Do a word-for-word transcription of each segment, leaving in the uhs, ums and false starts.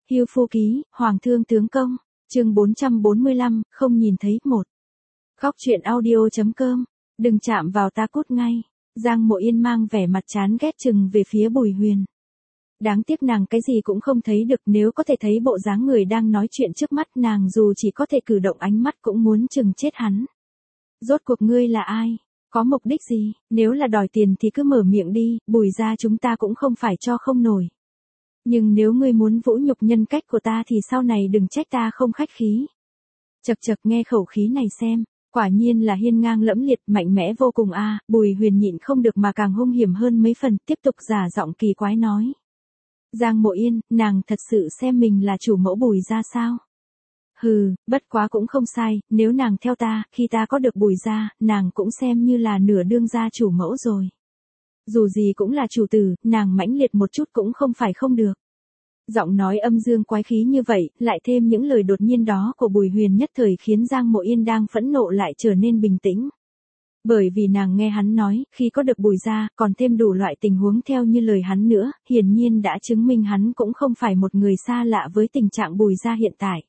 Hưu Phu Ký, Hoàng Thương Tướng Công, chương bốn trăm bốn mươi lăm, không nhìn thấy, một. Góc truyện audio.com, đừng chạm vào ta cút ngay. Giang Mộ Yên mang vẻ mặt chán ghét chừng về phía Bùi Huyền. Đáng tiếc nàng cái gì cũng không thấy được, nếu có thể thấy bộ dáng người đang nói chuyện trước mắt nàng dù chỉ có thể cử động ánh mắt cũng muốn chừng chết hắn. Rốt cuộc ngươi là ai? Có mục đích gì? Nếu là đòi tiền thì cứ mở miệng đi, Bùi gia chúng ta cũng không phải cho không nổi. Nhưng nếu ngươi muốn vũ nhục nhân cách của ta thì sau này đừng trách ta không khách khí. Chật chật, nghe khẩu khí này xem, quả nhiên là hiên ngang lẫm liệt, mạnh mẽ vô cùng a. À. Bùi Huyền nhịn không được mà càng hung hiểm hơn mấy phần, tiếp tục giả giọng kỳ quái nói. Giang Mộ Yên, nàng thật sự xem mình là chủ mẫu Bùi gia sao? Hừ, bất quá cũng không sai, nếu nàng theo ta, khi ta có được Bùi gia, nàng cũng xem như là nửa đương gia chủ mẫu rồi. Dù gì cũng là chủ tử, nàng mãnh liệt một chút cũng không phải không được. Giọng nói âm dương quái khí như vậy, lại thêm những lời đột nhiên đó của Bùi Huyền nhất thời khiến Giang Mộ Yên đang phẫn nộ lại trở nên bình tĩnh. Bởi vì nàng nghe hắn nói, khi có được Bùi gia, còn thêm đủ loại tình huống theo như lời hắn nữa, hiển nhiên đã chứng minh hắn cũng không phải một người xa lạ với tình trạng Bùi gia hiện tại.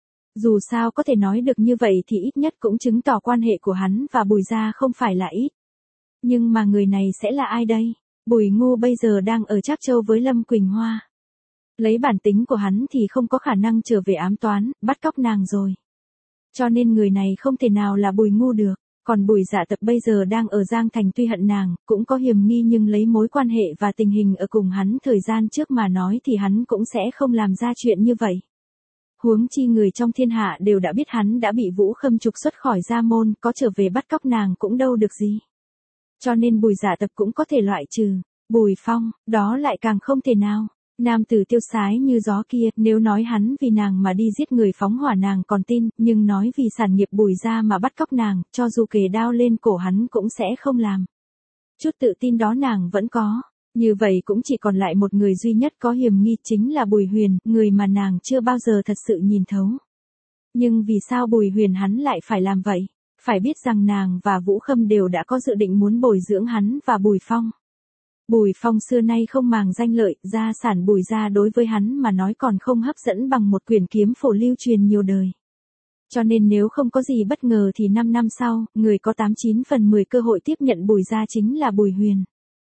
Dù sao có thể nói được như vậy thì ít nhất cũng chứng tỏ quan hệ của hắn và Bùi gia không phải là ít. Nhưng mà người này sẽ là ai đây? Bùi Ngu bây giờ đang ở Trác Châu với Lâm Quỳnh Hoa. Lấy bản tính của hắn thì không có khả năng trở về ám toán, bắt cóc nàng rồi. Cho nên người này không thể nào là Bùi Ngu được. Còn Bùi Dạ Tập bây giờ đang ở Giang Thành, tuy hận nàng, cũng có hiềm nghi, nhưng lấy mối quan hệ và tình hình ở cùng hắn thời gian trước mà nói thì hắn cũng sẽ không làm ra chuyện như vậy. Huống chi người trong thiên hạ đều đã biết hắn đã bị Vũ Khâm trục xuất khỏi gia môn, có trở về bắt cóc nàng cũng đâu được gì. Cho nên Bùi Dạ Tập cũng có thể loại trừ. Bùi Phong, đó lại càng không thể nào. Nam tử tiêu sái như gió kia, nếu nói hắn vì nàng mà đi giết người phóng hỏa nàng còn tin, nhưng nói vì sản nghiệp Bùi gia mà bắt cóc nàng, cho dù kề đao lên cổ hắn cũng sẽ không làm. Chút tự tin đó nàng vẫn có. Như vậy cũng chỉ còn lại một người duy nhất có hiềm nghi, chính là Bùi Huyền, người mà nàng chưa bao giờ thật sự nhìn thấu. Nhưng vì sao Bùi Huyền hắn lại phải làm vậy? Phải biết rằng nàng và Vũ Khâm đều đã có dự định muốn bồi dưỡng hắn và Bùi Phong. Bùi Phong xưa nay không màng danh lợi, gia sản Bùi gia đối với hắn mà nói còn không hấp dẫn bằng một quyển kiếm phổ lưu truyền nhiều đời. Cho nên nếu không có gì bất ngờ thì năm năm sau, người có tám chín phần mười cơ hội tiếp nhận Bùi gia chính là Bùi Huyền.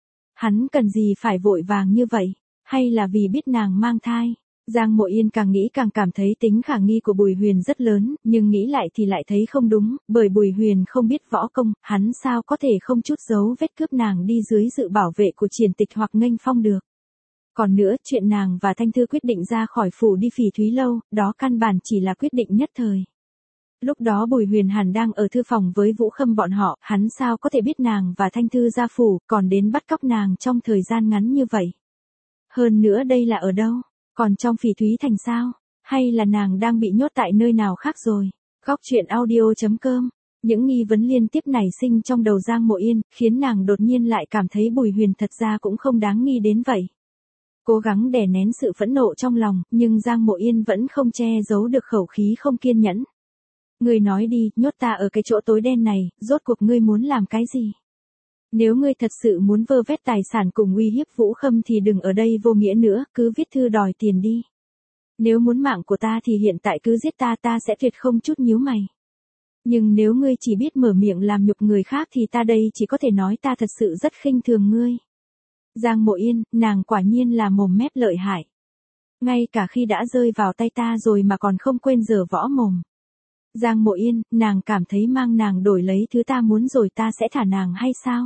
Hắn cần gì phải vội vàng như vậy? Hay là vì biết nàng mang thai? Giang Mộ Yên càng nghĩ càng cảm thấy tính khả nghi của Bùi Huyền rất lớn, nhưng nghĩ lại thì lại thấy không đúng, bởi Bùi Huyền không biết võ công, hắn sao có thể không chút dấu vết cướp nàng đi dưới sự bảo vệ của Triển Tịch hoặc Nghênh Phong được. Còn nữa, chuyện nàng và Thanh Thư quyết định ra khỏi phủ đi Phỉ Thúy Lâu, đó căn bản chỉ là quyết định nhất thời. Lúc đó Bùi Huyền hẳn đang ở thư phòng với Vũ Khâm bọn họ, hắn sao có thể biết nàng và Thanh Thư ra phủ, còn đến bắt cóc nàng trong thời gian ngắn như vậy. Hơn nữa đây là ở đâu? Còn trong Phỉ Thúy Thành sao? Hay là nàng đang bị nhốt tại nơi nào khác rồi? Góc truyện audio.com. Những nghi vấn liên tiếp nảy sinh trong đầu Giang Mộ Yên, khiến nàng đột nhiên lại cảm thấy Bùi Huyền thật ra cũng không đáng nghi đến vậy. Cố gắng đè nén sự phẫn nộ trong lòng, nhưng Giang Mộ Yên vẫn không che giấu được khẩu khí không kiên nhẫn. Ngươi nói đi, nhốt ta ở cái chỗ tối đen này, rốt cuộc ngươi muốn làm cái gì? Nếu ngươi thật sự muốn vơ vét tài sản cùng uy hiếp Vũ Khâm thì đừng ở đây vô nghĩa nữa, cứ viết thư đòi tiền đi. Nếu muốn mạng của ta thì hiện tại cứ giết ta, ta sẽ tuyệt không chút nhíu mày. Nhưng nếu ngươi chỉ biết mở miệng làm nhục người khác thì ta đây chỉ có thể nói ta thật sự rất khinh thường ngươi. Giang Mộ Yên, nàng quả nhiên là mồm mép lợi hại. Ngay cả khi đã rơi vào tay ta rồi mà còn không quên giở võ mồm. Giang Mộ Yên, nàng cảm thấy mang nàng đổi lấy thứ ta muốn rồi ta sẽ thả nàng hay sao?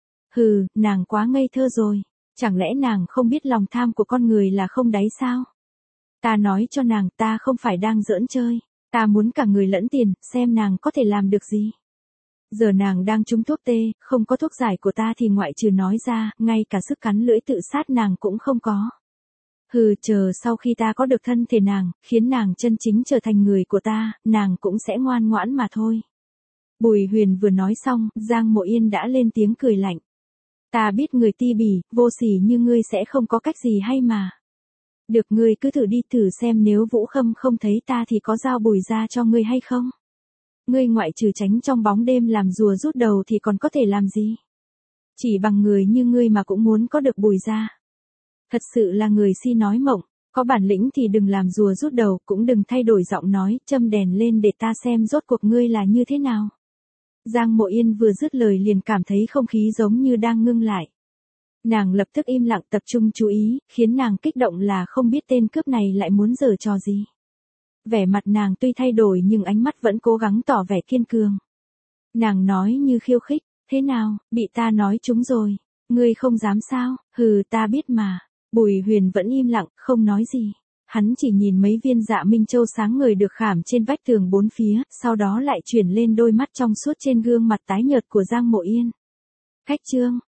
Hừ, nàng quá ngây thơ rồi. Chẳng lẽ nàng không biết lòng tham của con người là không đáy sao? Ta nói cho nàng, ta không phải đang giỡn chơi. Ta muốn cả người lẫn tiền, xem nàng có thể làm được gì. Giờ nàng đang trúng thuốc tê, không có thuốc giải của ta thì ngoại trừ nói ra, ngay cả sức cắn lưỡi tự sát nàng cũng không có. Hừ, chờ sau khi ta có được thân thể nàng, khiến nàng chân chính trở thành người của ta, nàng cũng sẽ ngoan ngoãn mà thôi. Bùi Huyền vừa nói xong, Giang Mộ Yên đã lên tiếng cười lạnh. Ta biết người ti bỉ, vô sỉ như ngươi sẽ không có cách gì hay mà. Được, ngươi cứ thử đi, thử xem nếu Vũ Khâm không thấy ta thì có giao Bùi gia cho ngươi hay không. Ngươi ngoại trừ tránh trong bóng đêm làm rùa rút đầu thì còn có thể làm gì? Chỉ bằng người như ngươi mà cũng muốn có được Bùi gia. Thật sự là người si nói mộng, Có bản lĩnh thì đừng làm rùa rút đầu, cũng đừng thay đổi giọng nói, châm đèn lên để ta xem rốt cuộc ngươi là như thế nào. Giang Mộ Yên vừa dứt lời liền cảm thấy không khí giống như đang ngưng lại. Nàng lập tức im lặng tập trung chú ý, khiến nàng kích động là không biết tên cướp này lại muốn giở trò gì. Vẻ mặt nàng tuy thay đổi nhưng ánh mắt vẫn cố gắng tỏ vẻ kiên cường. Nàng nói như khiêu khích, thế nào, bị ta nói trúng rồi, ngươi không dám sao, hừ ta biết mà. Bùi Huyền vẫn im lặng, không nói gì. Hắn chỉ nhìn mấy viên dạ minh châu sáng ngời được khảm trên vách tường bốn phía, sau đó lại chuyển lên đôi mắt trong suốt trên gương mặt tái nhợt của Giang Mộ Yên. Khách trương,